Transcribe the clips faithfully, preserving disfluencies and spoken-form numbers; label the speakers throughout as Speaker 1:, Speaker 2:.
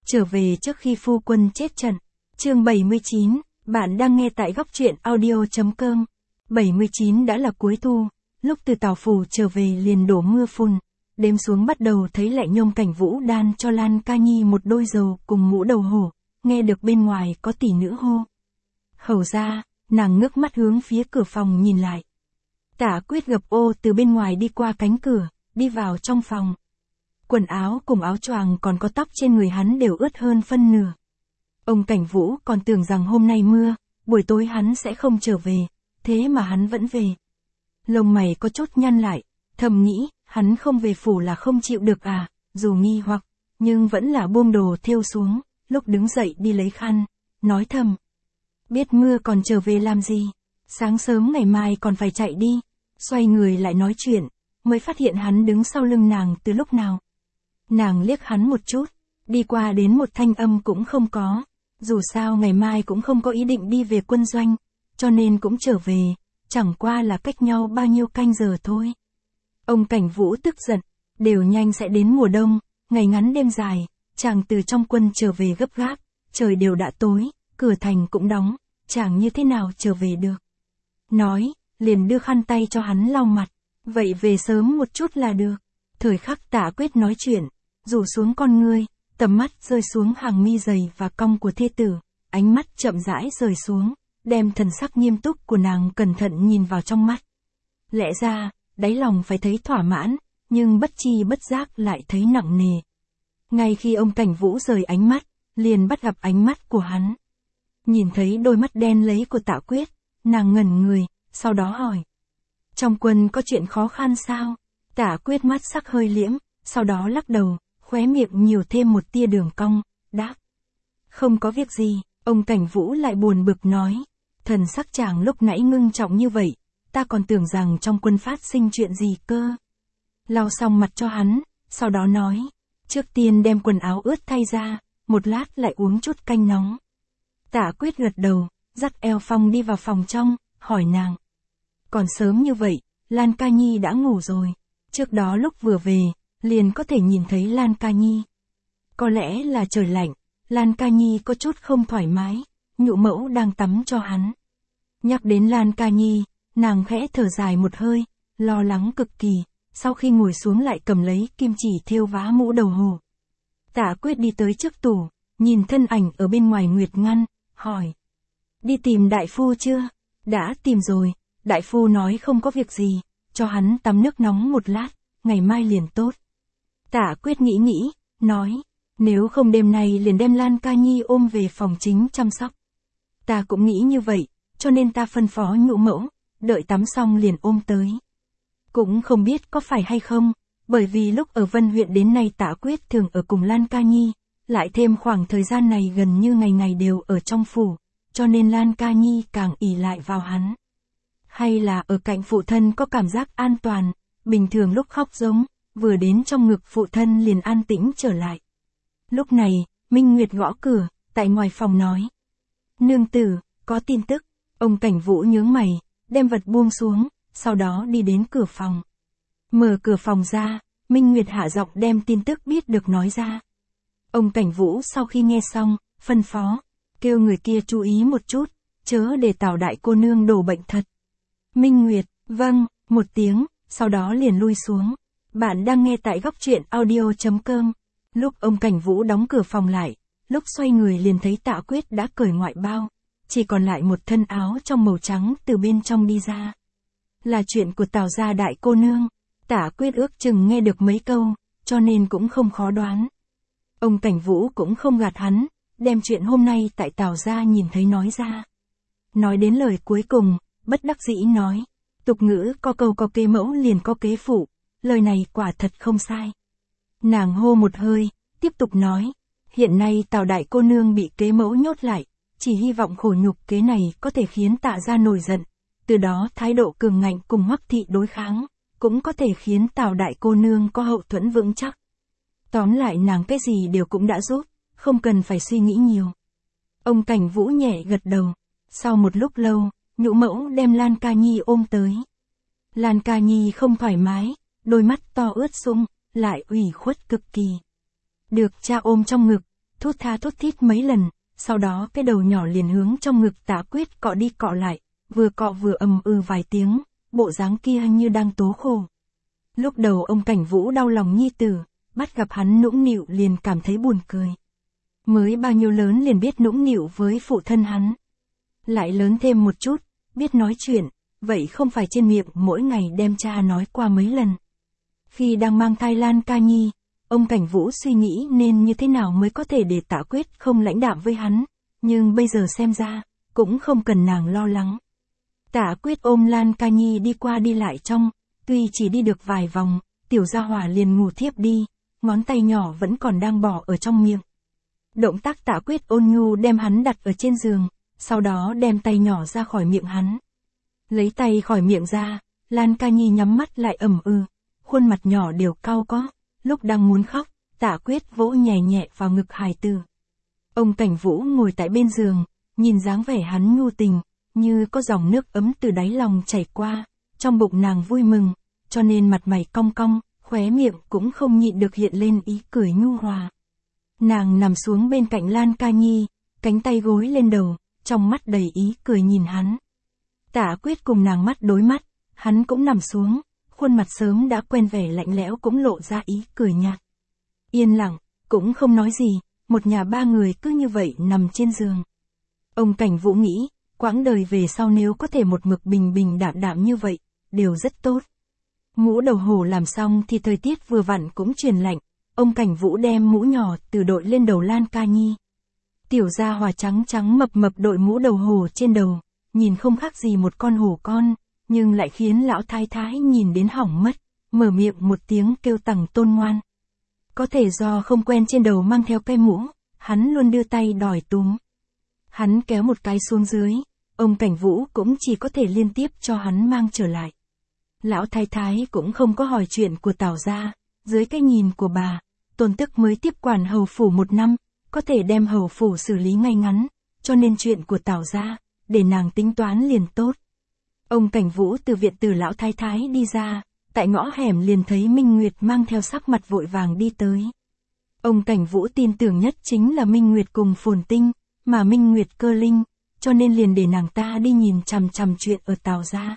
Speaker 1: Trở về trước khi phu quân chết trận. Chương bảy mươi chín, bạn đang nghe tại góc truyện audio chấm com. bảy mươi chín đã là cuối thu, lúc từ Tào Phủ trở về liền đổ mưa phùn. Đêm xuống bắt đầu thấy lại Nhôm Cảnh Vũ đan cho Lan Ca Nhi một đôi dầu cùng mũ đầu hổ, nghe được bên ngoài có tỷ nữ hô. Hầu ra, nàng ngước mắt hướng phía cửa phòng nhìn lại. Tả Quyết gập ô từ bên ngoài đi qua cánh cửa, đi vào trong phòng. Quần áo cùng áo choàng còn có tóc trên người hắn đều ướt hơn phân nửa. Ông Cảnh Vũ còn tưởng rằng hôm nay mưa, buổi tối hắn sẽ không trở về, thế mà hắn vẫn về. Lông mày có chút nhăn lại, thầm nghĩ, hắn không về phủ là không chịu được à, dù nghi hoặc, nhưng vẫn là buông đồ thêu xuống, lúc đứng dậy đi lấy khăn, nói thầm. Biết mưa còn trở về làm gì, sáng sớm ngày mai còn phải chạy đi, xoay người lại nói chuyện, mới phát hiện hắn đứng sau lưng nàng từ lúc nào. Nàng liếc hắn một chút, đi qua đến một thanh âm cũng không có, dù sao ngày mai cũng không có ý định đi về quân doanh, cho nên cũng trở về, chẳng qua là cách nhau bao nhiêu canh giờ thôi. Ông Cảnh Vũ tức giận, đều nhanh sẽ đến mùa đông, ngày ngắn đêm dài, chàng từ trong quân trở về gấp gáp, trời đều đã tối, cửa thành cũng đóng, chàng như thế nào trở về được. Nói, liền đưa khăn tay cho hắn lau mặt, vậy về sớm một chút là được. Thời khắc Tả Quyết nói chuyện, rủ xuống con ngươi, tầm mắt rơi xuống hàng mi dày và cong của thê tử, ánh mắt chậm rãi rời xuống, đem thần sắc nghiêm túc của nàng cẩn thận nhìn vào trong mắt. Lẽ ra, đáy lòng phải thấy thỏa mãn, nhưng bất chi bất giác lại thấy nặng nề. Ngay khi ông Cảnh Vũ rời ánh mắt, liền bắt gặp ánh mắt của hắn. Nhìn thấy đôi mắt đen lấy của Tả Quyết, nàng ngẩn người, sau đó hỏi. Trong quân có chuyện khó khăn sao? Tả Quyết mắt sắc hơi liễm, sau đó lắc đầu, khóe miệng nhiều thêm một tia đường cong, đáp. Không có việc gì, ông Cảnh Vũ lại buồn bực nói. Thần sắc chàng lúc nãy ngưng trọng như vậy, ta còn tưởng rằng trong quân phát sinh chuyện gì cơ. Lau xong mặt cho hắn, sau đó nói. Trước tiên đem quần áo ướt thay ra, một lát lại uống chút canh nóng. Tả Quyết gật đầu, dắt eo Phong đi vào phòng trong, hỏi nàng. Còn sớm như vậy, Lan Ca Nhi đã ngủ rồi. Trước đó lúc vừa về, liền có thể nhìn thấy Lan Ca Nhi. Có lẽ là trời lạnh, Lan Ca Nhi có chút không thoải mái, Nhũ mẫu đang tắm cho hắn. Nhắc đến Lan Ca Nhi, nàng khẽ thở dài một hơi, lo lắng cực kỳ, sau khi ngồi xuống lại cầm lấy kim chỉ thêu vá mũ đầu hổ. Tả Quyết đi tới trước tủ, nhìn thân ảnh ở bên ngoài nguyệt ngăn, hỏi. Đi tìm đại phu chưa? Đã tìm rồi, đại phu nói không có việc gì, cho hắn tắm nước nóng một lát, ngày mai liền tốt. Tả Quyết nghĩ nghĩ, nói, nếu không đêm nay liền đem Lan Ca Nhi ôm về phòng chính chăm sóc. Ta cũng nghĩ như vậy, cho nên ta phân phó Nhũ mẫu, đợi tắm xong liền ôm tới. Cũng không biết có phải hay không, bởi vì lúc ở Vân huyện đến nay Tả Quyết thường ở cùng Lan Ca Nhi, lại thêm khoảng thời gian này gần như ngày ngày đều ở trong phủ, cho nên Lan Ca Nhi càng ỷ lại vào hắn. Hay là ở cạnh phụ thân có cảm giác an toàn, bình thường lúc khóc giống, vừa đến trong ngực phụ thân liền an tĩnh trở lại. Lúc này, Minh Nguyệt gõ cửa, tại ngoài phòng nói. Nương tử, có tin tức. Ông Cảnh Vũ nhướng mày, đem vật buông xuống, sau đó đi đến cửa phòng. Mở cửa phòng ra, Minh Nguyệt hạ giọng đem tin tức biết được nói ra. Ông Cảnh Vũ sau khi nghe xong, phân phó, kêu người kia chú ý một chút, chớ để Tào đại cô nương đổ bệnh thật. Minh Nguyệt, vâng, một tiếng, sau đó liền lui xuống. Bạn đang nghe tại góc truyện audio chấm com. Lúc ông Cảnh Vũ đóng cửa phòng lại, lúc xoay người liền thấy Tả Quyết đã cởi ngoại bao, chỉ còn lại một thân áo trong màu trắng từ bên trong đi ra. Là chuyện của Tào gia đại cô nương, Tả Quyết ước chừng nghe được mấy câu, cho nên cũng không khó đoán. Ông Cảnh Vũ cũng không gạt hắn, đem chuyện hôm nay tại Tào gia nhìn thấy nói ra. Nói đến lời cuối cùng, bất đắc dĩ nói, tục ngữ có câu có kế mẫu liền có kế phụ, lời này quả thật không sai. Nàng hô một hơi, tiếp tục nói, hiện nay Tào đại cô nương bị kế mẫu nhốt lại, chỉ hy vọng khổ nhục kế này có thể khiến Tạ gia nổi giận, từ đó thái độ cường ngạnh cùng Hoắc thị đối kháng, cũng có thể khiến Tào đại cô nương có hậu thuẫn vững chắc. Tóm lại nàng cái gì đều cũng đã giúp, không cần phải suy nghĩ nhiều. Ông Cảnh Vũ nhẹ gật đầu, sau một lúc lâu, Nhũ mẫu đem Lan Ca Nhi ôm tới. Lan Ca Nhi không thoải mái, đôi mắt to ướt sũng, lại ủy khuất cực kỳ. Được cha ôm trong ngực, thút tha thút thít mấy lần, sau đó cái đầu nhỏ liền hướng trong ngực Tạ Quyết cọ đi cọ lại, vừa cọ vừa ầm ừ vài tiếng, bộ dáng kia như đang tố khổ. Lúc đầu ông Cảnh Vũ đau lòng nhi tử, bắt gặp hắn nũng nịu liền cảm thấy buồn cười. Mới bao nhiêu lớn liền biết nũng nịu với phụ thân hắn. Lại lớn thêm một chút, biết nói chuyện, vậy không phải trên miệng mỗi ngày đem cha nói qua mấy lần. Khi đang mang thai Lan Ca Nhi, ông Cảnh Vũ suy nghĩ nên như thế nào mới có thể để Tạ Quyết không lãnh đạm với hắn, nhưng bây giờ xem ra, cũng không cần nàng lo lắng. Tạ Quyết ôm Lan Ca Nhi đi qua đi lại trong, tuy chỉ đi được vài vòng, tiểu gia hỏa liền ngủ thiếp đi, ngón tay nhỏ vẫn còn đang bỏ ở trong miệng. Động tác Tạ Quyết ôn nhu đem hắn đặt ở trên giường, sau đó đem tay nhỏ ra khỏi miệng hắn. Lấy tay khỏi miệng ra, Lan Ca Nhi nhắm mắt lại ẩm ừ, khuôn mặt nhỏ đều cau có, lúc đang muốn khóc, Tạ Quyết vỗ nhẹ nhẹ vào ngực hài tử. Ông Cảnh Vũ ngồi tại bên giường, nhìn dáng vẻ hắn nhu tình, như có dòng nước ấm từ đáy lòng chảy qua, trong bụng nàng vui mừng, cho nên mặt mày cong cong, khóe miệng cũng không nhịn được hiện lên ý cười nhu hòa. Nàng nằm xuống bên cạnh Lan Ca Nhi, cánh tay gối lên đầu, trong mắt đầy ý cười nhìn hắn. Tạ Quyết cùng nàng mắt đối mắt, hắn cũng nằm xuống, khuôn mặt sớm đã quen vẻ lạnh lẽo cũng lộ ra ý cười nhạt. Yên lặng, cũng không nói gì, một nhà ba người cứ như vậy nằm trên giường. Ông Cảnh Vũ nghĩ, quãng đời về sau nếu có thể một mực bình bình đạm đạm như vậy, đều rất tốt. Mũ đầu hổ làm xong thì thời tiết vừa vặn cũng chuyển lạnh, ông Cảnh Vũ đem mũ nhỏ từ đội lên đầu Lan Ca Nhi. Tiểu gia hỏa trắng trắng mập mập đội mũ đầu hổ trên đầu, nhìn không khác gì một con hổ con, nhưng lại khiến lão thái thái nhìn đến hỏng mất, mở miệng một tiếng kêu tằng tôn ngoan. Có thể do không quen trên đầu mang theo cái mũ, hắn luôn đưa tay đòi túm. Hắn kéo một cái xuống dưới, ông Cảnh Vũ cũng chỉ có thể liên tiếp cho hắn mang trở lại. Lão thái thái cũng không có hỏi chuyện của Tào gia, dưới cái nhìn của bà, Tôn Tức mới tiếp quản hầu phủ một năm, có thể đem hầu phủ xử lý ngay ngắn, cho nên chuyện của Tào gia, để nàng tính toán liền tốt. Ông Cảnh Vũ từ viện tử lão thái thái đi ra, tại ngõ hẻm liền thấy Minh Nguyệt mang theo sắc mặt vội vàng đi tới. Ông Cảnh Vũ tin tưởng nhất chính là Minh Nguyệt cùng Phồn Tinh, mà Minh Nguyệt cơ linh, cho nên liền để nàng ta đi nhìn chằm chằm chuyện ở Tào gia.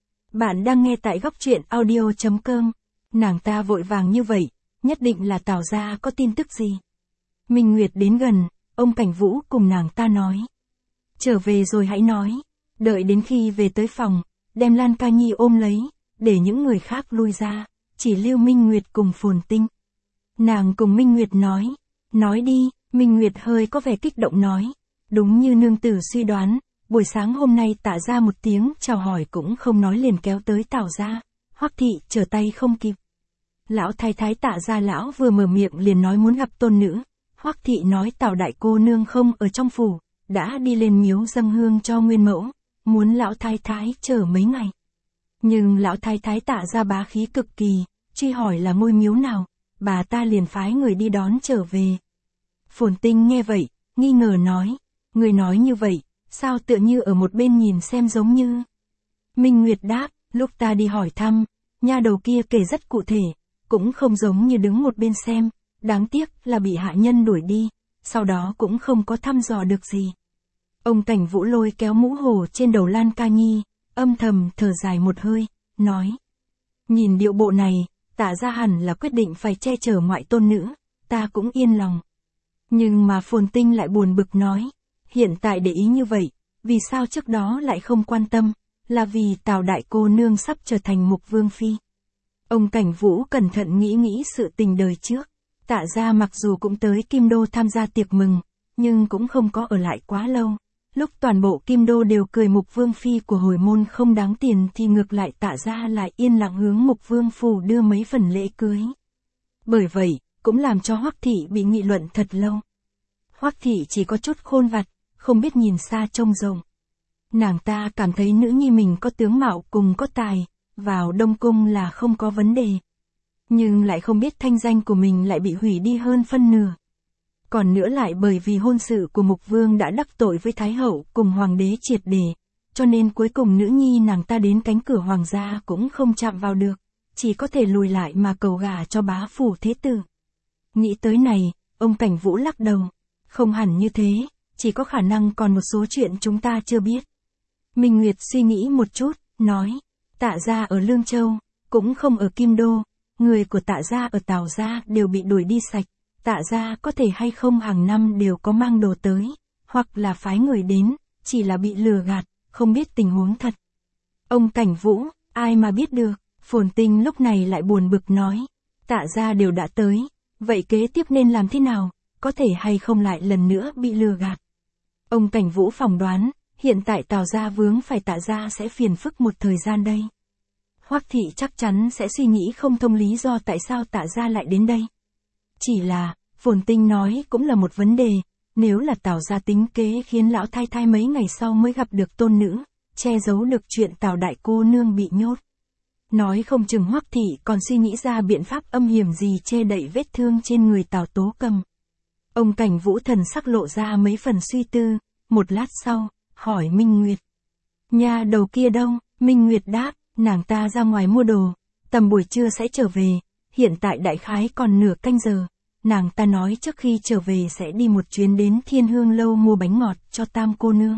Speaker 1: Bạn đang nghe tại góc truyện audio chấm com. Nàng ta vội vàng như vậy, nhất định là Tào gia có tin tức gì. Minh Nguyệt đến gần, ông Cảnh Vũ cùng nàng ta nói. Trở về rồi hãy nói, đợi đến khi về tới phòng, đem Lan Ca Nhi ôm lấy, để những người khác lui ra, chỉ lưu Minh Nguyệt cùng Phồn Tinh. Nàng cùng Minh Nguyệt nói, nói đi, Minh Nguyệt hơi có vẻ kích động nói, đúng như nương tử suy đoán, buổi sáng hôm nay Tạ ra một tiếng chào hỏi cũng không nói liền kéo tới Tào gia, Hoắc thị trở tay không kịp. Lão thái thái Tạ gia lão vừa mở miệng liền nói muốn gặp tôn nữ, Hoắc thị nói Tào đại cô nương không ở trong phủ, đã đi lên miếu dâng hương cho nguyên mẫu, muốn lão thái thái chờ mấy ngày. Nhưng lão thái thái Tạ gia bá khí cực kỳ, truy hỏi là ngôi miếu nào, bà ta liền phái người đi đón trở về. Phồn Tinh nghe vậy, nghi ngờ nói, người nói như vậy, sao tựa như ở một bên nhìn xem giống như. Minh Nguyệt đáp, lúc ta đi hỏi thăm, nha đầu kia kể rất cụ thể, cũng không giống như đứng một bên xem, đáng tiếc là bị hạ nhân đuổi đi, sau đó cũng không có thăm dò được gì. Ông Cảnh Vũ lôi kéo mũ hổ trên đầu Lan Ca Nhi, âm thầm thở dài một hơi, nói. Nhìn điệu bộ này, Tạ gia hẳn là quyết định phải che chở ngoại tôn nữ, ta cũng yên lòng. Nhưng mà Phồn Tinh lại buồn bực nói, hiện tại để ý như vậy, vì sao trước đó lại không quan tâm, là vì Tào đại cô nương sắp trở thành mục vương phi. Ông Cảnh Vũ cẩn thận nghĩ nghĩ sự tình đời trước, Tạ gia mặc dù cũng tới Kim Đô tham gia tiệc mừng, nhưng cũng không có ở lại quá lâu. Lúc toàn bộ Kim Đô đều cười mục vương phi của hồi môn không đáng tiền thì ngược lại Tạ gia lại yên lặng hướng mục vương phủ đưa mấy phần lễ cưới. Bởi vậy, cũng làm cho Hoắc thị bị nghị luận thật lâu. Hoắc thị chỉ có chút khôn vặt, không biết nhìn xa trông rộng. Nàng ta cảm thấy nữ nhi mình có tướng mạo cùng có tài, vào Đông Cung là không có vấn đề. Nhưng lại không biết thanh danh của mình lại bị hủy đi hơn phân nửa. Còn nữa lại bởi vì hôn sự của Mục Vương đã đắc tội với Thái Hậu cùng Hoàng đế triệt để, cho nên cuối cùng nữ nhi nàng ta đến cánh cửa Hoàng gia cũng không chạm vào được, chỉ có thể lùi lại mà cầu gả cho bá phủ thế tử. Nghĩ tới này, ông Cảnh Vũ lắc đầu, Không hẳn như thế, chỉ có khả năng còn một số chuyện chúng ta chưa biết. Minh Nguyệt suy nghĩ một chút, nói, Tạ gia ở Lương Châu, cũng không ở Kim Đô, người của Tạ gia ở Tào gia đều bị đuổi đi sạch, Tạ gia có thể hay không hàng năm đều có mang đồ tới, hoặc là phái người đến, chỉ là bị lừa gạt, không biết tình huống thật. Ông Cảnh Vũ, ai mà biết được, Phồn Tinh lúc này lại buồn bực nói, Tạ gia đều đã tới, vậy kế tiếp nên làm thế nào, có thể hay không lại lần nữa bị lừa gạt. Ông Cảnh Vũ phỏng đoán, hiện tại Tào gia vướng phải Tạ gia sẽ phiền phức một thời gian đây. Hoắc thị chắc chắn sẽ suy nghĩ không thông lý do tại sao Tạ gia lại đến đây. Chỉ là, Phồn Tinh nói cũng là một vấn đề, nếu là Tào gia tính kế khiến lão thái thái mấy ngày sau mới gặp được tôn nữ, che giấu được chuyện Tào đại cô nương bị nhốt. Nói không chừng Hoắc thị còn suy nghĩ ra biện pháp âm hiểm gì che đậy vết thương trên người Tào Tố Cầm. Ông Cảnh Vũ thần sắc lộ ra mấy phần suy tư, một lát sau, hỏi Minh Nguyệt. Nha đầu kia đâu? Minh Nguyệt đáp, nàng ta ra ngoài mua đồ, tầm buổi trưa sẽ trở về, hiện tại đại khái còn nửa canh giờ, nàng ta nói trước khi trở về sẽ đi một chuyến đến Thiên Hương Lâu mua bánh ngọt cho Tam cô nương.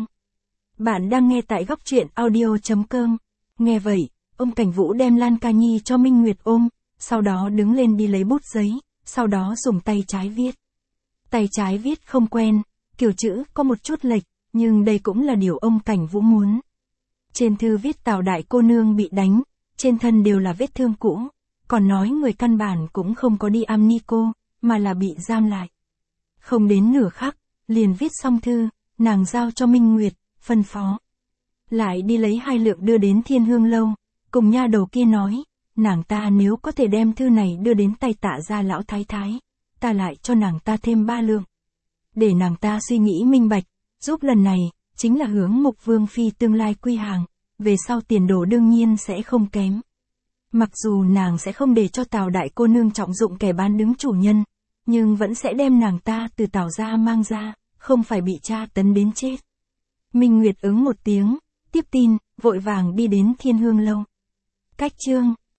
Speaker 1: Bạn đang nghe tại góc truyện audio chấm com. Nghe vậy, ông Cảnh Vũ đem Lan Ca Nhi cho Minh Nguyệt ôm, sau đó đứng lên đi lấy bút giấy, sau đó dùng tay trái viết. Tay trái viết không quen, kiểu chữ có một chút lệch, nhưng đây cũng là điều ông Cảnh Vũ muốn. Trên thư viết Tào đại cô nương bị đánh, trên thân đều là vết thương cũ, còn nói người căn bản cũng không có đi am ni cô, mà là bị giam lại. Không đến nửa khắc, liền viết xong thư, nàng giao cho Minh Nguyệt, phân phó. Lại đi lấy hai lượng đưa đến Thiên Hương Lâu, cùng nha đầu kia nói, nàng ta nếu có thể đem thư này đưa đến tay Tạ gia lão thái thái, ta lại cho nàng ta thêm ba lượng. Để nàng ta suy nghĩ minh bạch, giúp lần này, chính là hướng Mục Vương Phi tương lai quy hàng, về sau tiền đồ đương nhiên sẽ không kém. Mặc dù nàng sẽ không để cho Tào đại cô nương trọng dụng kẻ bán đứng chủ nhân, nhưng vẫn sẽ đem nàng ta từ Tào gia mang ra, không phải bị tra tấn đến chết. Minh Nguyệt ứng một tiếng, tiếp tin, vội vàng đi đến Thiên Hương Lâu. Cách chương